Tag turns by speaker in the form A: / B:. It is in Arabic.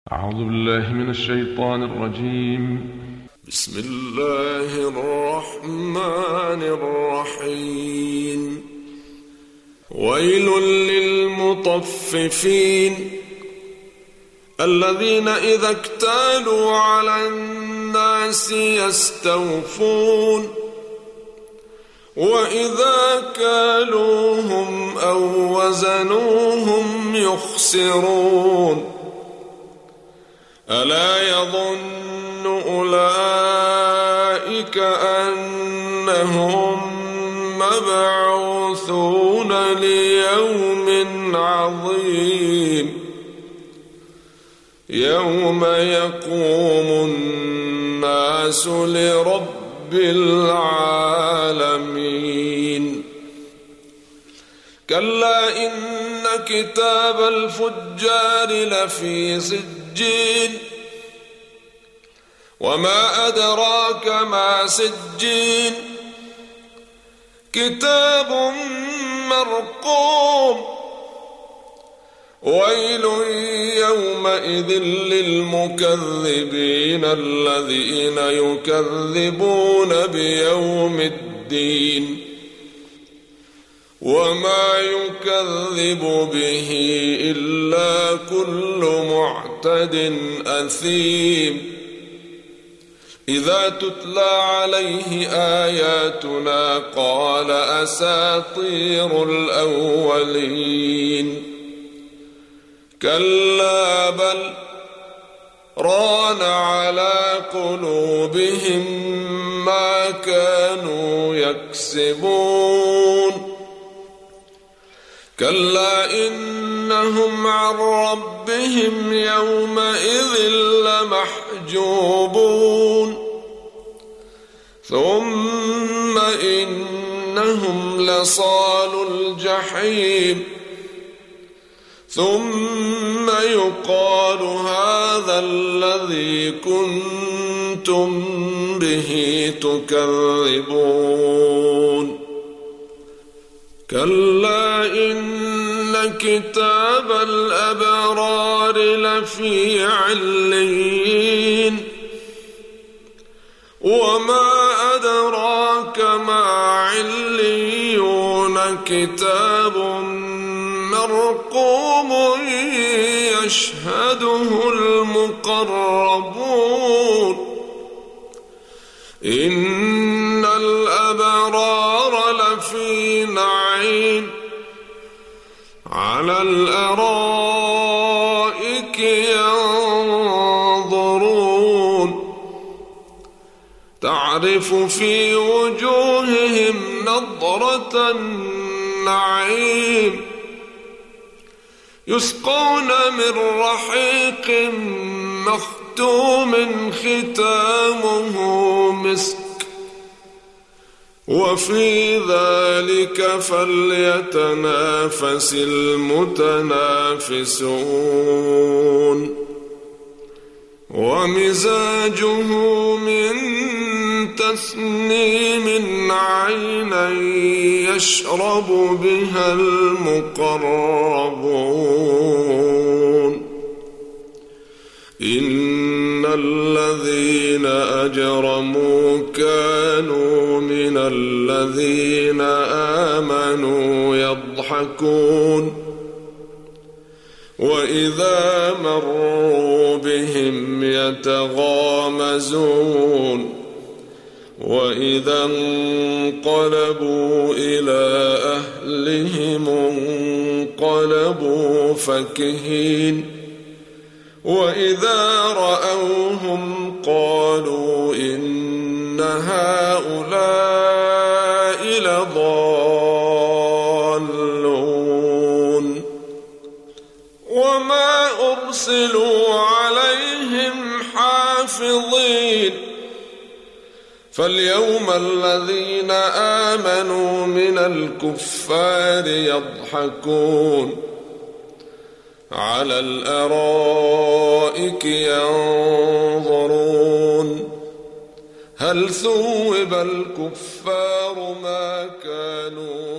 A: أعوذ بالله من الشيطان الرجيم.
B: بسم الله الرحمن الرحيم. ويل للمطففين الذين إذا اكتالوا على الناس يستوفون وإذا كالوهم أو وزنوهم يخسرون. ألا يظن أولئك أنهم مبعوثون ليوم عظيم يوم يقوم الناس لرب العالمين. كلا إن كتاب الفجار لفي سجين وما أدراك ما سجين كتاب مرقوم. ويل يومئذ للمكذبين الذين يكذبون بيوم الدين وما يكذب به إلا كل معتد أثيم. إذا تتلى عليه آياتنا قال أساطير الأولين. كلا بل ران على قلوبهم ما كانوا يكسبون. كلا إنهم عن ربهم يومئذ لمحجوبون. ثم إنهم لصالو الجحيم. ثم يقال هذا الذي كنتم به تكذبون. كلا إن كتاب الأبرار لفي عليين وما أدراك ما عليون كتاب مرقوم يشهده المقربون. إن الأبرار لفي نعيم على الأرائك ينظرون تعرف في وجوههم نضرة النعيم يسقون من رحيق مختوم ختامه مسك وفي ذلك فليتنافس المتنافسون. ومزاجه من تسنيم عينا يشرب بها المقربون. إن الذين أجرموا كانوا من الذين آمنوا يضحكون وإذا مروا بهم يتغامزون وإذا انقلبوا إلى أهلهم انقلبوا فكهين وإذا رأوهم قالوا إن هؤلاء لضالون. وما أرسلوا عليهم حافظين فاليوم الذين آمنوا من الكفار يضحكون على الأرائك ينظرون هل ثوب الكفار ما كانوا